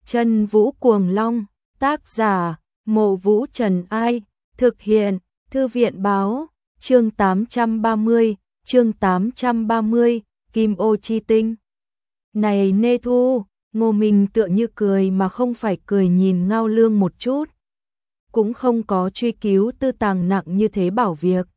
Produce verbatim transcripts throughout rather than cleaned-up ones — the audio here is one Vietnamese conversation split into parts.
Chân Vũ Cuồng Long, tác giả, Mộ Vũ Trần Ai, thực hiện, Thư viện báo, chương tám trăm ba mươi, chương tám trăm ba mươi, Kim Ô Chi Tinh. Này Nê Thu, Ngô Minh tựa như cười mà không phải cười nhìn Ngao Lương một chút. Cũng không có truy cứu tư tàng nặng như thế bảo việc,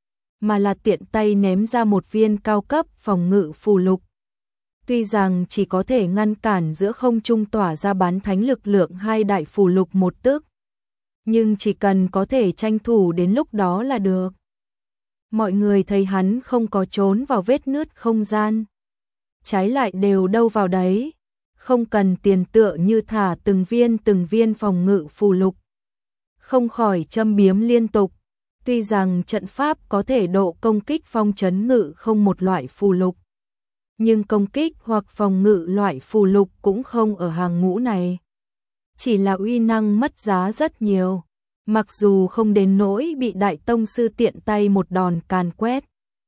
mà là tiện tay ném ra một viên cao cấp phòng ngự phù lục. Tuy rằng chỉ có thể ngăn cản giữa không trung tỏa ra bán thánh lực lượng hai đại phù lục một tức, nhưng chỉ cần có thể tranh thủ đến lúc đó là được. Mọi người thấy hắn không có trốn vào vết nứt không gian, trái lại đều đâu vào đấy, không cần tiền tựa như thả từng viên từng viên phòng ngự phù lục. Không khỏi châm biếm liên tục, tuy rằng trận pháp có thể độ công kích phong trấn ngự không một loại phù lục, nhưng công kích hoặc phòng ngự loại phù lục cũng không ở hàng ngũ này. Chỉ là uy năng mất giá rất nhiều, mặc dù không đến nỗi bị đại tông sư tiện tay một đòn càn quét,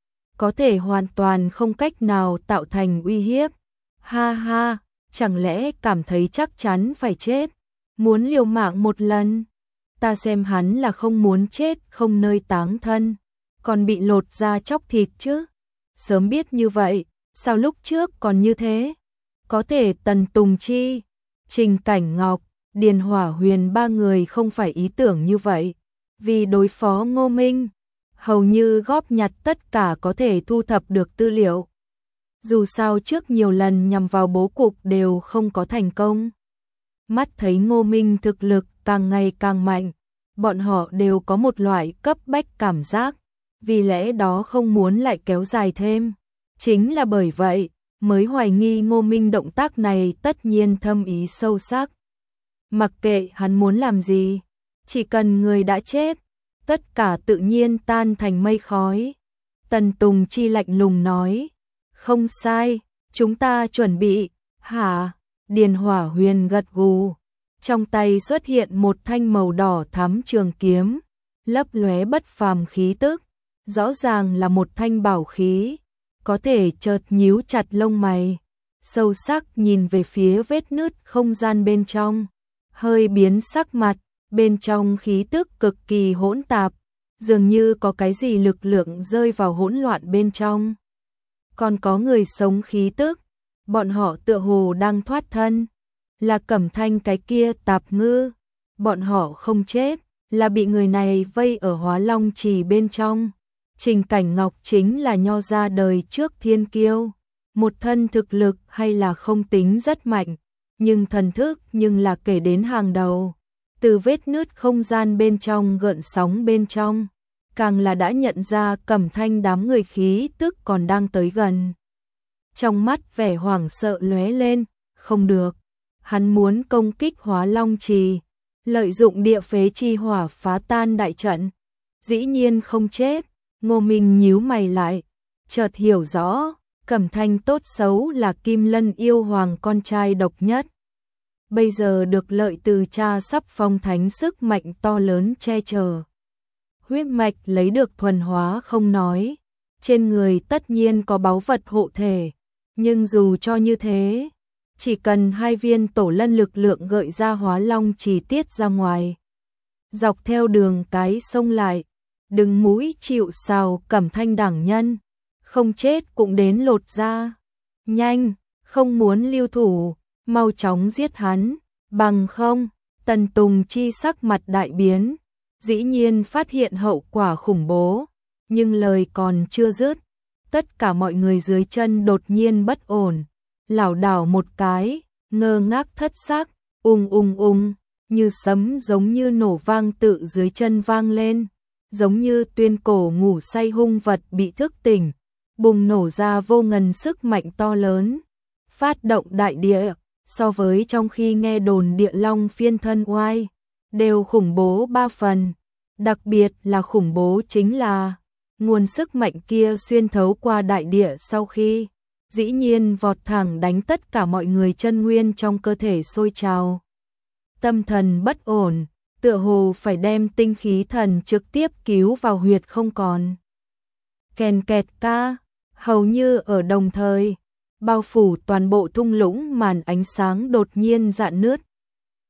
có thể hoàn toàn không cách nào tạo thành uy hiếp. Ha ha, chẳng lẽ cảm thấy chắc chắn phải chết, muốn liều mạng một lần? Ta xem hắn là không muốn chết không nơi táng thân, còn bị lột da chóc thịt chứ. Sớm biết như vậy, sao lúc trước còn như thế? Có thể Tần Tùng Chi, Trình Cảnh Ngọc, Điền Hỏa Huyền ba người không phải ý tưởng như vậy. Vì đối phó Ngô Minh, hầu như góp nhặt tất cả có thể thu thập được tư liệu. Dù sao trước nhiều lần nhằm vào bố cục đều không có thành công. Mắt thấy Ngô Minh thực lực càng ngày càng mạnh, bọn họ đều có một loại cấp bách cảm giác, vì lẽ đó không muốn lại kéo dài thêm. Chính là bởi vậy, mới hoài nghi Ngô Minh động tác này tất nhiên thâm ý sâu sắc. Mặc kệ hắn muốn làm gì, chỉ cần người đã chết, tất cả tự nhiên tan thành mây khói. Tần Tùng Chi lạnh lùng nói, không sai, chúng ta chuẩn bị. Hả? Điền Hỏa Huyền gật gù, trong tay xuất hiện một thanh màu đỏ thắm trường kiếm, lấp lóe bất phàm khí tức, rõ ràng là một thanh bảo khí, có thể chợt nhíu chặt lông mày, sâu sắc nhìn về phía vết nứt không gian bên trong, hơi biến sắc mặt, bên trong khí tức cực kỳ hỗn tạp, dường như có cái gì lực lượng rơi vào hỗn loạn bên trong. Còn có người sống khí tức, bọn họ tựa hồ đang thoát thân, là Cẩm Thanh cái kia tạp ngư, bọn họ không chết, là bị người này vây ở Hóa Long Trì bên trong. Trình Cảnh Ngọc chính là nho ra đời trước thiên kiêu, một thân thực lực hay là không tính rất mạnh, nhưng thần thức nhưng là kể đến hàng đầu. Từ vết nứt không gian bên trong gợn sóng bên trong, càng là đã nhận ra Cẩm Thanh đám người khí tức còn đang tới gần. Trong mắt vẻ hoảng sợ lóe lên, không được, hắn muốn công kích Hóa Long Trì, lợi dụng địa phế chi hỏa phá tan đại trận. Dĩ nhiên không chết. Ngô Minh nhíu mày lại, chợt hiểu rõ, Cẩm Thanh tốt xấu là Kim Lân yêu hoàng con trai độc nhất. Bây giờ được lợi từ cha sắp phong thánh sức mạnh to lớn che chở. Huyết mạch lấy được thuần hóa không nói, trên người tất nhiên có báu vật hộ thể, nhưng dù cho như thế, chỉ cần hai viên tổ lân lực lượng gợi ra Hóa Long Trì tiết ra ngoài. Dọc theo đường cái sông lại, đừng mũi chịu sào Cẩm Thanh đẳng nhân, không chết cũng đến lột ra. Nhanh, không muốn lưu thủ, mau chóng giết hắn, bằng không. Tần Tùng Chi sắc mặt đại biến, dĩ nhiên phát hiện hậu quả khủng bố, nhưng lời còn chưa dứt, tất cả mọi người dưới chân đột nhiên bất ổn, lảo đảo một cái, ngơ ngác thất xác, ung ung ung, như sấm giống như nổ vang tự dưới chân vang lên. Giống như tuyên cổ ngủ say hung vật bị thức tỉnh, bùng nổ ra vô ngần sức mạnh to lớn, phát động đại địa, so với trong khi nghe đồn địa long phiên thân oai, đều khủng bố ba phần, đặc biệt là khủng bố chính là, nguồn sức mạnh kia xuyên thấu qua đại địa sau khi, dĩ nhiên vọt thẳng đánh tất cả mọi người chân nguyên trong cơ thể sôi trào. Tâm thần bất ổn, tựa hồ phải đem tinh khí thần trực tiếp cứu vào huyệt không còn. Kèn kẹt ca, hầu như ở đồng thời, bao phủ toàn bộ thung lũng màn ánh sáng đột nhiên rạn nứt,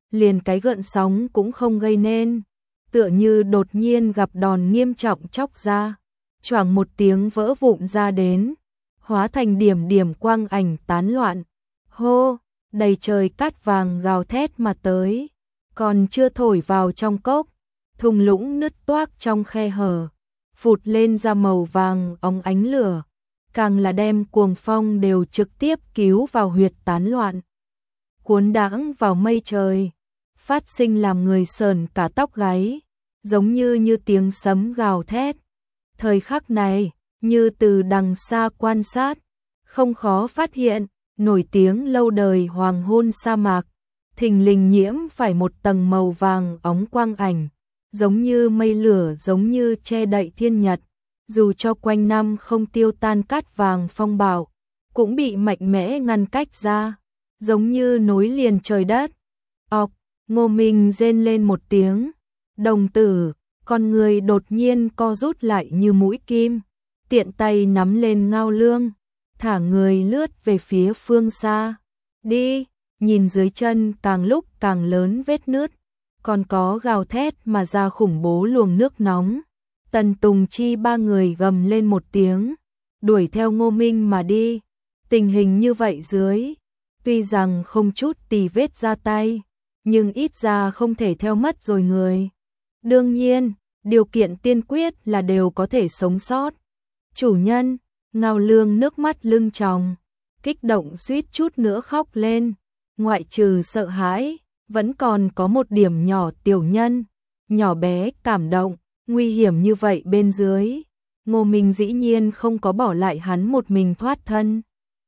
liền cái gợn sóng cũng không gây nên, tựa như đột nhiên gặp đòn nghiêm trọng chóc ra, choảng một tiếng vỡ vụn ra đến, hóa thành điểm điểm quang ảnh tán loạn. Hô, đầy trời cát vàng gào thét mà tới, còn chưa thổi vào trong cốc, thung lũng nứt toác trong khe hở, phụt lên ra màu vàng óng ánh lửa, càng là đem cuồng phong đều trực tiếp cứu vào huyệt tán loạn, cuốn đãng vào mây trời, phát sinh làm người sờn cả tóc gáy, giống như như tiếng sấm gào thét. Thời khắc này, như từ đằng xa quan sát, không khó phát hiện, nổi tiếng lâu đời hoàng hôn sa mạc, thình lình nhiễm phải một tầng màu vàng óng quang ảnh, giống như mây lửa, giống như che đậy thiên nhật, dù cho quanh năm không tiêu tan cát vàng phong bạo, cũng bị mạnh mẽ ngăn cách ra, giống như nối liền trời đất. Ọc, Ngô Minh rên lên một tiếng, đồng tử, con người đột nhiên co rút lại như mũi kim, tiện tay nắm lên Ngao Lương, thả người lướt về phía phương xa. Đi, nhìn dưới chân càng lúc càng lớn vết nứt, còn có gào thét mà ra khủng bố luồng nước nóng. Tần Tùng Chi ba người gầm lên một tiếng, đuổi theo Ngô Minh mà đi. Tình hình như vậy dưới, tuy rằng không chút tì vết ra tay, nhưng ít ra không thể theo mất rồi người. Đương nhiên, điều kiện tiên quyết là đều có thể sống sót. Chủ nhân, Ngao Lương nước mắt lưng tròng, kích động suýt chút nữa khóc lên, ngoại trừ sợ hãi, vẫn còn có một điểm nhỏ tiểu nhân, nhỏ bé cảm động, nguy hiểm như vậy bên dưới. Ngô Minh dĩ nhiên không có bỏ lại hắn một mình thoát thân.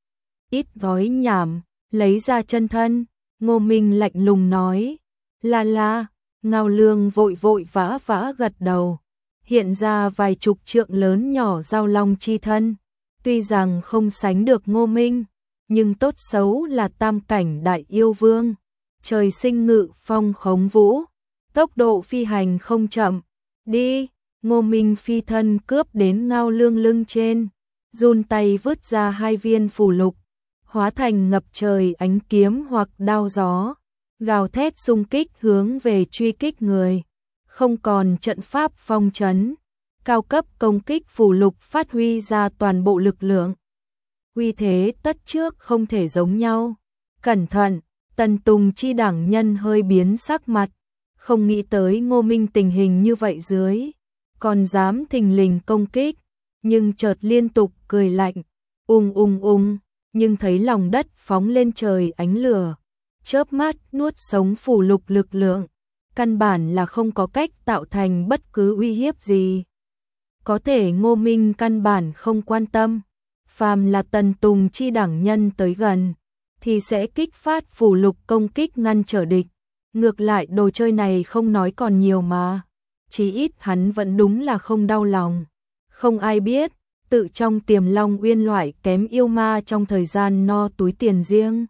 Ít gói nhảm, lấy ra chân thân, Ngô Minh lạnh lùng nói, la la. Ngao Lương vội vội vã vã gật đầu, hiện ra vài chục trượng lớn nhỏ giao long chi thân, tuy rằng không sánh được Ngô Minh, nhưng tốt xấu là tam cảnh đại yêu vương, trời sinh ngự phong khống vũ, tốc độ phi hành không chậm. Đi, Ngô Minh phi thân cướp đến Ngao Lương lưng trên, run tay vứt ra hai viên phù lục, hóa thành ngập trời ánh kiếm hoặc đao gió, gào thét xung kích hướng về truy kích người, không còn trận pháp phong trấn, cao cấp công kích phù lục phát huy ra toàn bộ lực lượng. Uy thế tất trước không thể giống nhau. Cẩn thận, Tần Tùng Chi đẳng nhân hơi biến sắc mặt, không nghĩ tới Ngô Minh tình hình như vậy dưới, còn dám thình lình công kích, nhưng chợt liên tục cười lạnh, ung ung ung, nhưng thấy lòng đất phóng lên trời ánh lửa, chớp mắt nuốt sống phù lục lực lượng, căn bản là không có cách tạo thành bất cứ uy hiếp gì. Có thể Ngô Minh căn bản không quan tâm, phàm là Tần Tùng Chi đẳng nhân tới gần, thì sẽ kích phát phù lục công kích ngăn trở địch. Ngược lại đồ chơi này không nói còn nhiều mà, chí ít hắn vẫn đúng là không đau lòng. Không ai biết, tự trong Tiềm Long Uyên loại kém yêu ma trong thời gian no túi tiền riêng,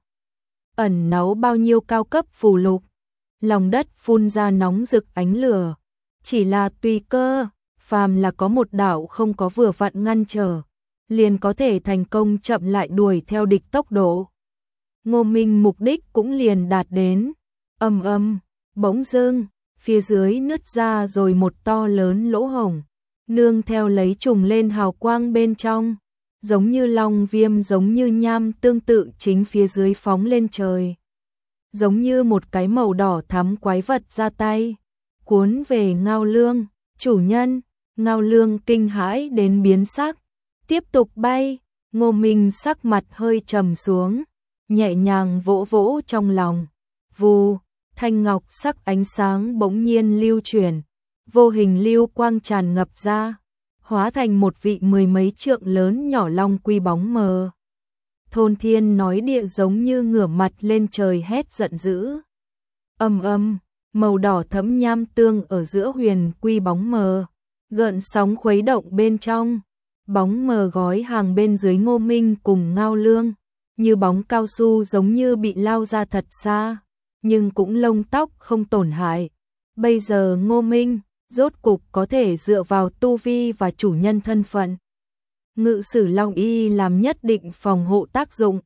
ẩn náu bao nhiêu cao cấp phù lục. Lòng đất phun ra nóng rực ánh lửa, chỉ là tùy cơ, phàm là có một đạo không có vừa vặn ngăn trở, liền có thể thành công chậm lại đuổi theo địch tốc độ. Ngô Minh mục đích cũng liền đạt đến. Ầm ầm, bỗng dưng, phía dưới nứt ra rồi một to lớn lỗ hổng, nương theo lấy trùng lên hào quang bên trong, giống như long viêm, giống như nham tương tự chính phía dưới phóng lên trời, giống như một cái màu đỏ thắm quái vật ra tay, cuốn về Ngao Lương. Chủ nhân, Ngao Lương kinh hãi đến biến sắc, tiếp tục bay. Ngô Minh sắc mặt hơi trầm xuống, nhẹ nhàng vỗ vỗ trong lòng, vù, thanh ngọc sắc ánh sáng bỗng nhiên lưu chuyển, vô hình lưu quang tràn ngập ra, hóa thành một vị mười mấy trượng lớn nhỏ long quy bóng mờ. Thôn thiên nói địa, giống như ngửa mặt lên trời hét giận dữ. Ầm ầm, màu đỏ thẫm nham tương ở giữa huyền quy bóng mờ, gợn sóng khuấy động bên trong, bóng mờ gói hàng bên dưới Ngô Minh cùng Ngao Lương, như bóng cao su, giống như bị lao ra thật xa, nhưng cũng lông tóc không tổn hại. Bây giờ Ngô Minh rốt cục có thể dựa vào tu vi và chủ nhân thân phận Ngự Sử Long Y làm nhất định phòng hộ tác dụng,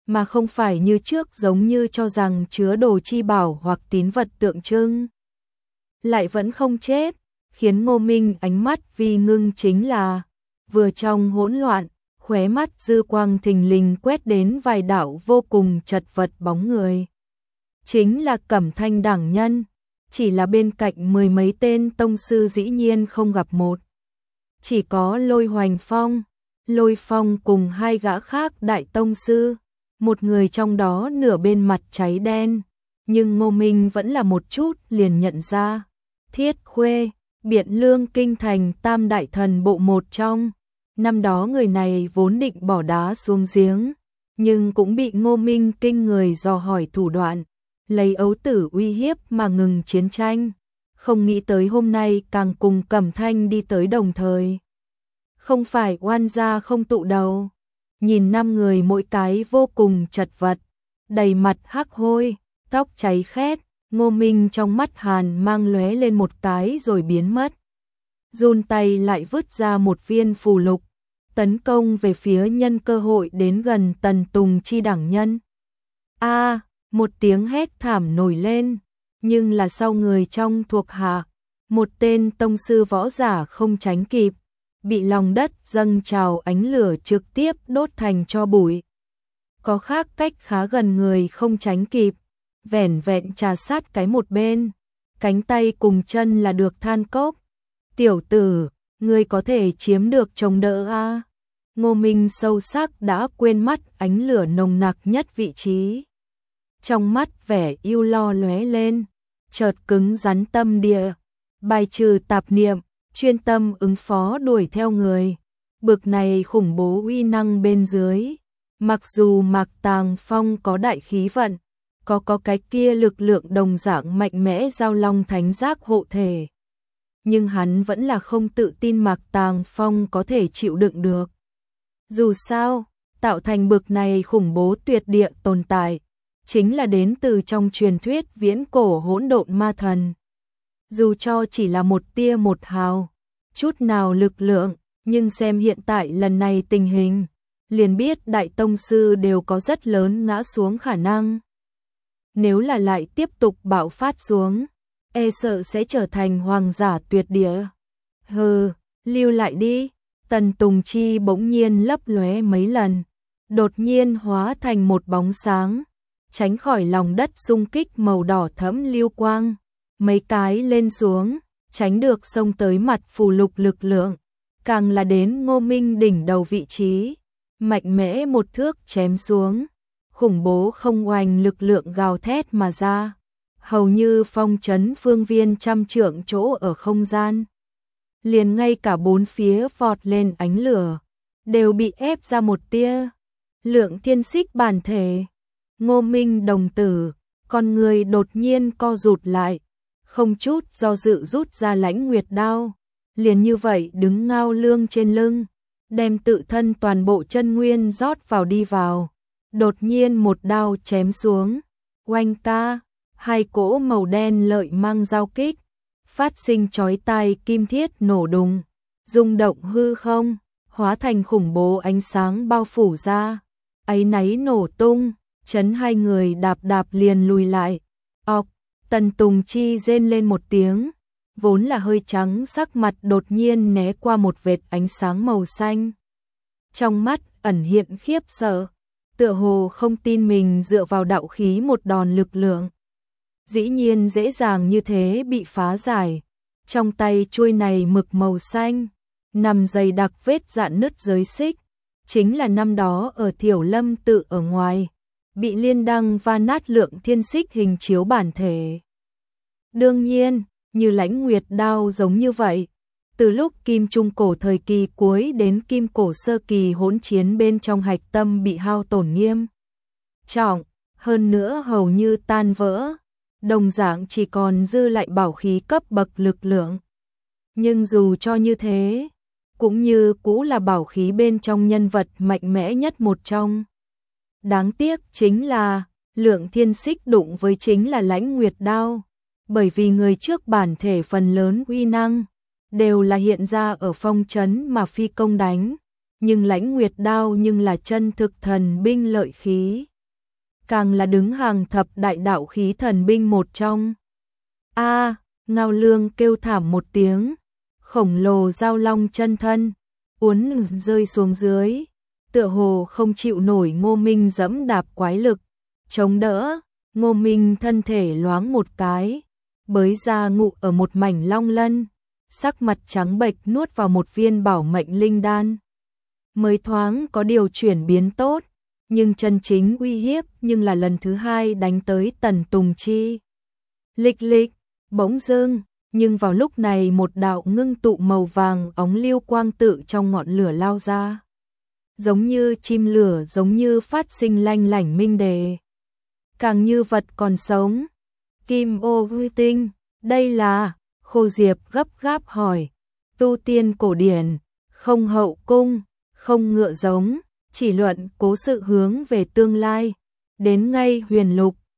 mà không phải như trước giống như cho rằng chứa đồ chi bảo hoặc tín vật tượng trưng. Lại vẫn không chết, khiến Ngô Minh ánh mắt vi ngưng chính là, vừa trong hỗn loạn, khóe mắt dư quang thình lình quét đến vài đạo vô cùng chật vật bóng người. Chính là Cẩm Thanh đẳng nhân, chỉ là bên cạnh mười mấy tên tông sư dĩ nhiên không gặp một. Chỉ có Lôi Hoành Phong, Lôi Phong cùng hai gã khác đại tông sư, một người trong đó nửa bên mặt cháy đen, nhưng Ngô Minh vẫn là một chút liền nhận ra. Thiết Khuê, Biện Lương kinh thành tam đại thần bộ một trong. Năm đó người này vốn định bỏ đá xuống giếng, nhưng cũng bị Ngô Minh kinh người dò hỏi thủ đoạn, lấy ấu tử uy hiếp mà ngừng chiến tranh. Không nghĩ tới hôm nay càng cùng Cẩm Thanh đi tới đồng thời. Không phải oan gia không tụ đầu. Nhìn năm người mỗi cái vô cùng chật vật, đầy mặt hắc hôi, tóc cháy khét, Ngô Minh trong mắt hàn mang lóe lên một cái rồi biến mất. Run tay lại vứt ra một viên phù lục, tấn công về phía nhân cơ hội đến gần Tần Tùng Chi đẳng nhân. A, một tiếng hét thảm nổi lên, nhưng là sau người trong thuộc hạ, một tên tông sư võ giả không tránh kịp, bị lòng đất dâng trào ánh lửa trực tiếp đốt thành tro bụi. Có khác cách khá gần người không tránh kịp, vẻn vẹn trà sát cái một bên, cánh tay cùng chân là được than cốc. Tiểu tử, ngươi có thể chiếm được chống đỡ a? Ngô Minh sâu sắc đã quên mắt ánh lửa nồng nặc nhất vị trí. Trong mắt vẻ yêu lo lóe lên, chợt cứng rắn tâm địa, bài trừ tạp niệm, chuyên tâm ứng phó đuổi theo người. Bực này khủng bố uy năng bên dưới, mặc dù Mạc Tàng Phong có đại khí vận, có có cái kia lực lượng đồng dạng mạnh mẽ giao long thánh giác hộ thể, nhưng hắn vẫn là không tự tin Mạc Tàng Phong có thể chịu đựng được. Dù sao, tạo thành bực này khủng bố tuyệt địa tồn tại, chính là đến từ trong truyền thuyết viễn cổ hỗn độn ma thần. Dù cho chỉ là một tia một hào, chút nào lực lượng, nhưng xem hiện tại lần này tình hình, liền biết đại tông sư đều có rất lớn ngã xuống khả năng. Nếu là lại tiếp tục bạo phát xuống, e sợ sẽ trở thành hoàng giả tuyệt địa. Hừ, lưu lại đi. Tần Tùng Chi bỗng nhiên lấp lóe mấy lần, đột nhiên hóa thành một bóng sáng, tránh khỏi lòng đất xung kích màu đỏ thẫm lưu quang, mấy cái lên xuống, tránh được xông tới mặt phù lục lực lượng, càng là đến Ngô Minh đỉnh đầu vị trí, mạnh mẽ một thước chém xuống, khủng bố không oanh lực lượng gào thét mà ra, hầu như phong trấn phương viên trăm trượng chỗ ở không gian. Liền ngay cả bốn phía vọt lên ánh lửa, đều bị ép ra một tia. Lượng thiên xích bản thể, Ngô Minh đồng tử, con người đột nhiên co rụt lại, không chút do dự rút ra lãnh nguyệt đao, liền như vậy đứng ngao lương trên lưng, đem tự thân toàn bộ chân nguyên rót vào đi vào, đột nhiên một đao chém xuống, oanh ca, hai cỗ màu đen lợi mang giao kích, phát sinh chói tai kim thiết nổ đùng, rung động hư không, hóa thành khủng bố ánh sáng bao phủ ra, áy náy nổ tung, chấn hai người đạp đạp liền lùi lại. Ọc, Tần Tùng Chi rên lên một tiếng, vốn là hơi trắng sắc mặt đột nhiên né qua một vệt ánh sáng màu xanh. Trong mắt ẩn hiện khiếp sợ, tựa hồ không tin mình dựa vào đạo khí một đòn lực lượng. Dĩ nhiên dễ dàng như thế bị phá giải. Trong tay chuôi này mực màu xanh, nằm dày đặc vết rạn nứt giới xích, chính là năm đó ở Thiểu Lâm tự ở ngoài, bị liên đăng va nát lượng thiên xích hình chiếu bản thể. Đương nhiên, như lãnh nguyệt đao giống như vậy, từ lúc kim trung cổ thời kỳ cuối đến kim cổ sơ kỳ hỗn chiến bên trong hạch tâm bị hao tổn nghiêm trọng, hơn nữa hầu như tan vỡ. Đồng dạng chỉ còn dư lại bảo khí cấp bậc lực lượng. Nhưng dù cho như thế, cũng như cũ là bảo khí bên trong nhân vật mạnh mẽ nhất một trong. Đáng tiếc chính là, lượng thiên xích đụng với chính là lãnh nguyệt đao, bởi vì người trước bản thể phần lớn uy năng, đều là hiện ra ở phong trấn mà phi công đánh, nhưng lãnh nguyệt đao nhưng là chân thực thần binh lợi khí, càng là đứng hàng thập đại đạo khí thần binh một trong. A, Ngao Lương kêu thảm một tiếng, khổng lồ giao long chân thân, uốn rơi xuống dưới, tựa hồ không chịu nổi Ngô Minh giẫm đạp quái lực, chống đỡ, Ngô Minh thân thể loáng một cái, bới ra ngụ ở một mảnh long lân, sắc mặt trắng bệch nuốt vào một viên bảo mệnh linh đan. Mới thoáng có điều chuyển biến tốt, nhưng chân chính uy hiếp nhưng là lần thứ hai đánh tới Tần Tùng Chi. Lịch lịch, bỗng dưng, nhưng vào lúc này một đạo ngưng tụ màu vàng óng lưu quang tự trong ngọn lửa lao ra. Giống như chim lửa, giống như phát sinh lanh lảnh minh đề. Càng như vật còn sống. Kim ô huy tinh, đây là, Khô Diệp gấp gáp hỏi. Tu tiên cổ điển, không hậu cung, không ngựa giống, chỉ luận cố sự hướng về tương lai. Đến ngay huyền lục,